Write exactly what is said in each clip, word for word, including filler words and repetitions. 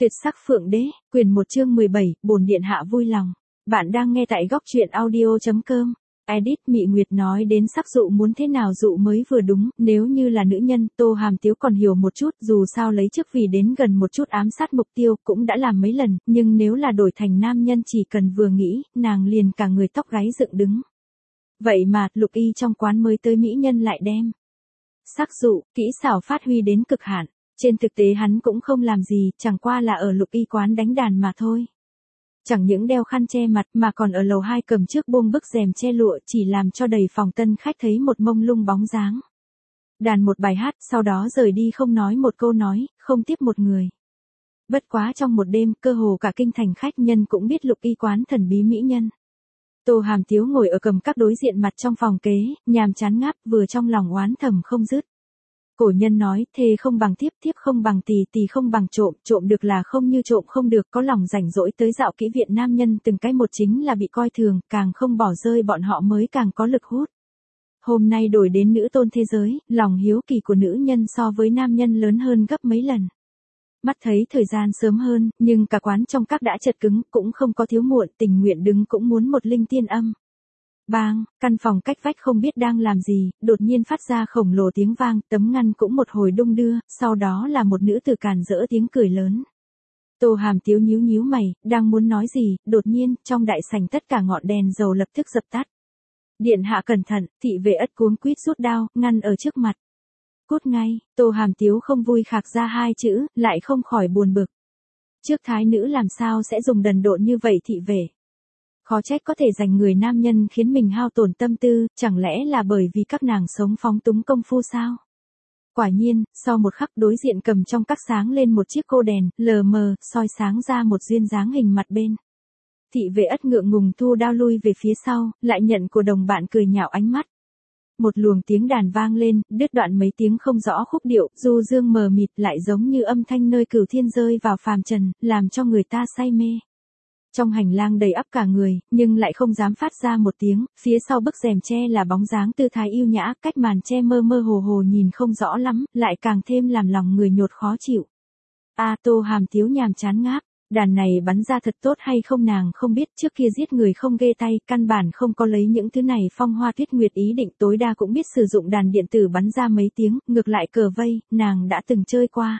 Tuyệt sắc phượng đế, quyền một chương mười bảy, bổn điện hạ vui lòng. Bạn đang nghe tại góc truyện audio chấm com. Edit Mị Nguyệt nói đến sắc dụ muốn thế nào dụ mới vừa đúng, nếu như là nữ nhân, Tô Hàm Tiếu còn hiểu một chút, dù sao lấy chức vì đến gần một chút ám sát mục tiêu, cũng đã làm mấy lần, nhưng nếu là đổi thành nam nhân chỉ cần vừa nghĩ, nàng liền cả người tóc gáy dựng đứng. Vậy mà, Lục Y trong quán mới tới mỹ nhân lại đem sắc dụ, kỹ xảo phát huy đến cực hạn. Trên thực tế hắn cũng không làm gì, chẳng qua là ở Lục Y quán đánh đàn mà thôi. Chẳng những đeo khăn che mặt mà còn ở lầu hai cầm trước buông bức rèm che lụa chỉ làm cho đầy phòng tân khách thấy một mông lung bóng dáng. Đàn một bài hát, sau đó rời đi không nói một câu nói, không tiếp một người. Bất quá trong một đêm, cơ hồ cả kinh thành khách nhân cũng biết Lục Y quán thần bí mỹ nhân. Tô Hàm Tiếu ngồi ở cầm các đối diện mặt trong phòng kế, nhàm chán ngáp vừa trong lòng oán thầm không dứt. Cổ nhân nói, thê không bằng thiếp, thiếp không bằng tỳ, tỳ không bằng trộm, trộm được là không như trộm không được, có lòng rảnh rỗi tới dạo kỹ viện nam nhân từng cái một chính là bị coi thường, càng không bỏ rơi bọn họ mới càng có lực hút. Hôm nay đổi đến nữ tôn thế giới, lòng hiếu kỳ của nữ nhân so với nam nhân lớn hơn gấp mấy lần. Mắt thấy thời gian sớm hơn, nhưng cả quán trong các đã chật cứng, cũng không có thiếu muộn, tình nguyện đứng cũng muốn một linh tiên âm. Bang, căn phòng cách vách không biết đang làm gì, đột nhiên phát ra khổng lồ tiếng vang, tấm ngăn cũng một hồi đung đưa, sau đó là một nữ tử càn rỡ tiếng cười lớn. Tô Hàm Tiếu nhíu nhíu mày, đang muốn nói gì, đột nhiên, trong đại sảnh tất cả ngọn đèn dầu lập tức dập tắt. Điện hạ cẩn thận, thị vệ ất cuống quýt rút đao, ngăn ở trước mặt. Cút ngay, Tô Hàm Tiếu không vui khạc ra hai chữ, lại không khỏi buồn bực. Trước thái nữ làm sao sẽ dùng đần độn như vậy thị vệ. Khó trách có thể giành người nam nhân khiến mình hao tổn tâm tư, chẳng lẽ là bởi vì các nàng sống phóng túng công phu sao? Quả nhiên, sau một khắc đối diện cầm trong các sáng lên một chiếc cô đèn, lờ mờ, soi sáng ra một duyên dáng hình mặt bên. Thị vệ ất ngượng ngùng thu đao lui về phía sau, lại nhận của đồng bạn cười nhạo ánh mắt. Một luồng tiếng đàn vang lên, đứt đoạn mấy tiếng không rõ khúc điệu, du dương mờ mịt lại giống như âm thanh nơi cửu thiên rơi vào phàm trần, làm cho người ta say mê. Trong hành lang đầy ắp cả người, nhưng lại không dám phát ra một tiếng, phía sau bức rèm che là bóng dáng tư thái yêu nhã, cách màn che mơ mơ hồ hồ nhìn không rõ lắm, lại càng thêm làm lòng người nhột khó chịu. A Tô Hàm Tiếu nhàm chán ngáp, đàn này bắn ra thật tốt hay không nàng không biết, trước kia giết người không ghê tay, căn bản không có lấy những thứ này phong hoa tuyết nguyệt, ý định tối đa cũng biết sử dụng đàn điện tử bắn ra mấy tiếng, ngược lại cờ vây, nàng đã từng chơi qua.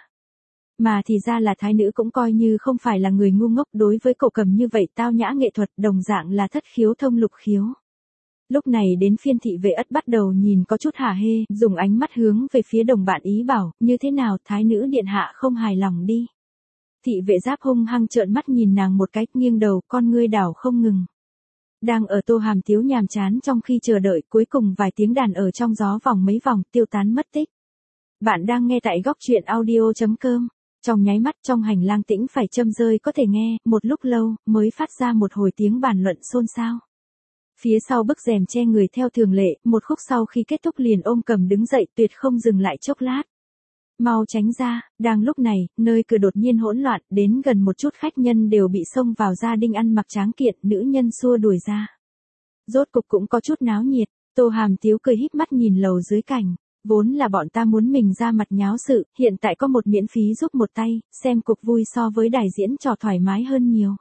Mà thì ra là thái nữ cũng coi như không phải là người ngu ngốc, đối với cổ cầm như vậy tao nhã nghệ thuật đồng dạng là thất khiếu thông lục khiếu. Lúc này đến phiên thị vệ ất bắt đầu nhìn có chút hả hê, dùng ánh mắt hướng về phía đồng bạn ý bảo, như thế nào thái nữ điện hạ không hài lòng đi. Thị vệ giáp hung hăng trợn mắt nhìn nàng một cái, nghiêng đầu, con ngươi đảo không ngừng. Đang ở Tô Hàm Tiếu nhàm chán trong khi chờ đợi, cuối cùng vài tiếng đàn ở trong gió vòng mấy vòng, tiêu tán mất tích. Bạn đang nghe tại góc truyện audio chấm com. Trong nháy mắt trong hành lang tĩnh phải châm rơi có thể nghe, một lúc lâu, mới phát ra một hồi tiếng bàn luận xôn xao. Phía sau bức rèm che người theo thường lệ, một khúc sau khi kết thúc liền ôm cầm đứng dậy tuyệt không dừng lại chốc lát. Mau tránh ra, đang lúc này, nơi cửa đột nhiên hỗn loạn, đến gần một chút khách nhân đều bị xông vào gia đình ăn mặc tráng kiện, nữ nhân xua đuổi ra. Rốt cục cũng có chút náo nhiệt, Tô Hàm Tiếu cười híp mắt nhìn lầu dưới cảnh. Vốn là bọn ta muốn mình ra mặt nháo sự, hiện tại có một miễn phí giúp một tay, xem cuộc vui so với đài diễn trò thoải mái hơn nhiều.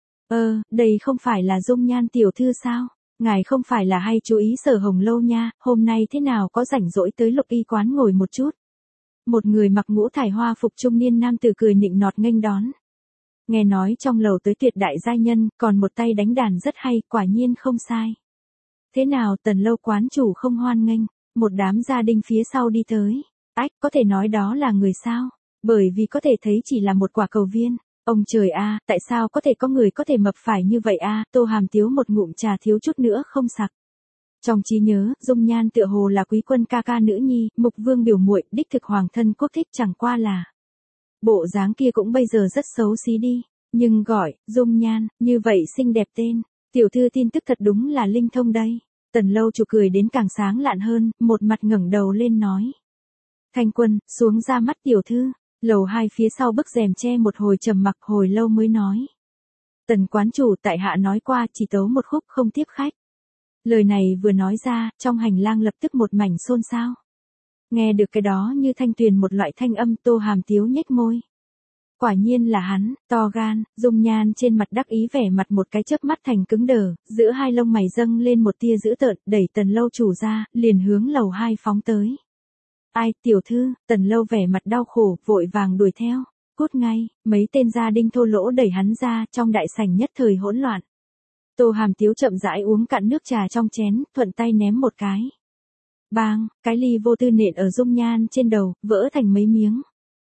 Ơ, ờ, đây không phải là Dung Nhan tiểu thư sao? Ngài không phải là hay chú ý Sở Hồng lâu nha, hôm nay thế nào có rảnh rỗi tới Lục Y quán ngồi một chút. Một người mặc ngũ thải hoa phục trung niên nam tử cười nịnh nọt nghênh đón. Nghe nói trong lầu tới tuyệt đại giai nhân, còn một tay đánh đàn rất hay, quả nhiên không sai. Thế nào Tần lâu quán chủ không hoan nghênh? Một đám gia đình phía sau đi tới. Ách, có thể nói đó là người sao? Bởi vì có thể thấy chỉ là một quả cầu viên. Ông trời a, tại sao có thể có người có thể mập phải như vậy a? Tô Hàm Tiếu một ngụm trà thiếu chút nữa không sặc. Trong trí nhớ, Dung Nhan tựa hồ là quý quân ca ca nữ nhi, Mục Vương biểu muội, đích thực hoàng thân quốc thích, chẳng qua là bộ dáng kia cũng bây giờ rất xấu xí đi, nhưng gọi Dung Nhan, như vậy xinh đẹp tên. Tiểu thư tin tức thật đúng là linh thông đây. Tần lâu chủ cười đến càng sáng lạn hơn, một mặt ngẩng đầu lên nói. Thanh Quân, xuống ra mắt tiểu thư. Lầu hai phía sau bức rèm che một hồi trầm mặc, hồi lâu mới nói. Tần quán chủ tại hạ nói qua chỉ tấu một khúc không tiếp khách. Lời này vừa nói ra, trong hành lang lập tức một mảnh xôn xao. Nghe được cái đó như thanh tuyền một loại thanh âm, Tô Hàm Tiếu nhếch môi. Quả nhiên là hắn, to gan, dung nhan trên mặt đắc ý vẻ mặt một cái chớp mắt thành cứng đờ, giữa hai lông mày dâng lên một tia dữ tợn, đẩy Tần Lâu chủ ra, liền hướng lầu hai phóng tới. Ai, tiểu thư, Tần Lâu vẻ mặt đau khổ, vội vàng đuổi theo. Cút ngay, mấy tên gia đinh thô lỗ đẩy hắn ra, trong đại sảnh nhất thời hỗn loạn. Tô Hàm Tiếu chậm rãi uống cạn nước trà trong chén, thuận tay ném một cái. Bang, cái ly vô tư nện ở dung nhan trên đầu, vỡ thành mấy miếng.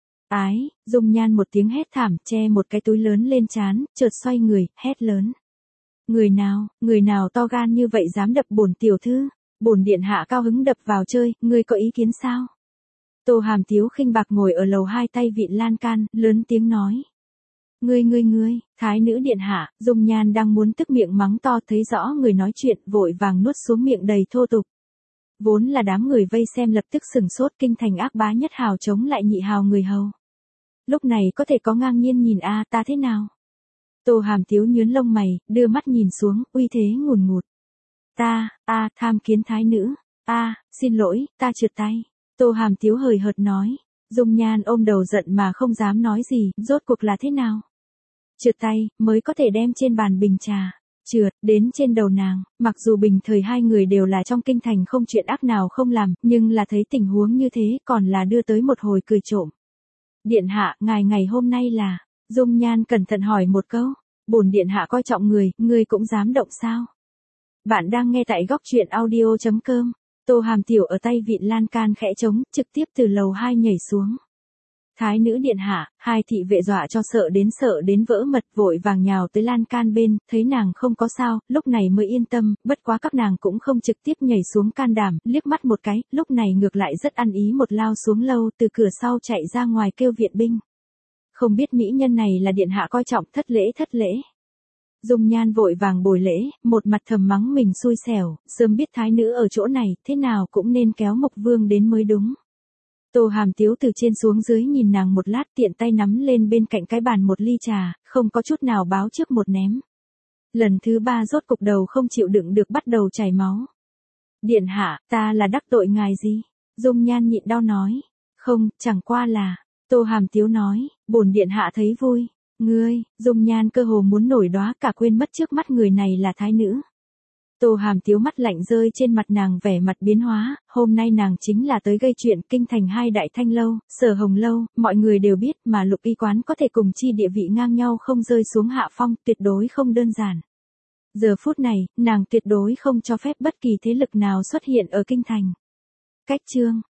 Ái, dung nhan một tiếng hét thảm, che một cái túi lớn lên trán, chợt xoay người, hét lớn. Người nào, người nào to gan như vậy dám đập bổn tiểu thư, bổn điện hạ cao hứng đập vào chơi, ngươi có ý kiến sao? Tô Hàm Tiếu khinh bạc ngồi ở lầu hai tay vịn lan can, lớn tiếng nói. Ngươi ngươi ngươi, thái nữ điện hạ, dung nhan đang muốn tức miệng mắng to thấy rõ người nói chuyện vội vàng nuốt xuống miệng đầy thô tục. Vốn là đám người vây xem lập tức sừng sốt kinh thành ác bá nhất hào chống lại nhị hào người hầu. Lúc này có thể có ngang nhiên nhìn a ta thế nào? Tô Hàm Tiếu nhướng lông mày, đưa mắt nhìn xuống, uy thế ngùn ngụt. Ta, a tham kiến thái nữ, a xin lỗi, ta trượt tay. Tô Hàm Tiếu hời hợt nói, dung nhan ôm đầu giận mà không dám nói gì, rốt cuộc là thế nào? Trượt tay, mới có thể đem trên bàn bình trà, trượt, đến trên đầu nàng, mặc dù bình thời hai người đều là trong kinh thành không chuyện ác nào không làm, nhưng là thấy tình huống như thế còn là đưa tới một hồi cười trộm. Điện hạ, ngài ngày hôm nay là, dung nhan cẩn thận hỏi một câu, bổn điện hạ coi trọng người, ngươi cũng dám động sao? Bạn đang nghe tại góc truyện audio chấm com. Tô Hàm Tiểu ở tay vịn lan can khẽ trống, trực tiếp từ lầu hai nhảy xuống. Thái nữ điện hạ, hai thị vệ dọa cho sợ đến sợ đến vỡ mật vội vàng nhào tới lan can bên, thấy nàng không có sao, lúc này mới yên tâm, bất quá các nàng cũng không trực tiếp nhảy xuống can đảm, liếc mắt một cái, lúc này ngược lại rất ăn ý một lao xuống lâu từ cửa sau chạy ra ngoài kêu viện binh. Không biết mỹ nhân này là điện hạ coi trọng thất lễ thất lễ. Dung nhan vội vàng bồi lễ, một mặt thầm mắng mình xui xẻo, sớm biết thái nữ ở chỗ này, thế nào cũng nên kéo Mộc Vương đến mới đúng. Tô Hàm Tiếu từ trên xuống dưới nhìn nàng một lát tiện tay nắm lên bên cạnh cái bàn một ly trà, không có chút nào báo trước một ném. Lần thứ ba rốt cục đầu không chịu đựng được bắt đầu chảy máu. Điện hạ, ta là đắc tội ngài gì? Dung nhan nhịn đau nói. Không, chẳng qua là, Tô Hàm Tiếu nói, bổn điện hạ thấy vui. Ngươi, dung nhan cơ hồ muốn nổi đóa cả quên mất trước mắt người này là thái nữ. Tô Hàm Tiếu mắt lạnh rơi trên mặt nàng vẻ mặt biến hóa, hôm nay nàng chính là tới gây chuyện kinh thành hai đại thanh lâu, Sở Hồng lâu, mọi người đều biết mà Lục Y quán có thể cùng chi địa vị ngang nhau không rơi xuống hạ phong, tuyệt đối không đơn giản. Giờ phút này, nàng tuyệt đối không cho phép bất kỳ thế lực nào xuất hiện ở kinh thành. Cách chương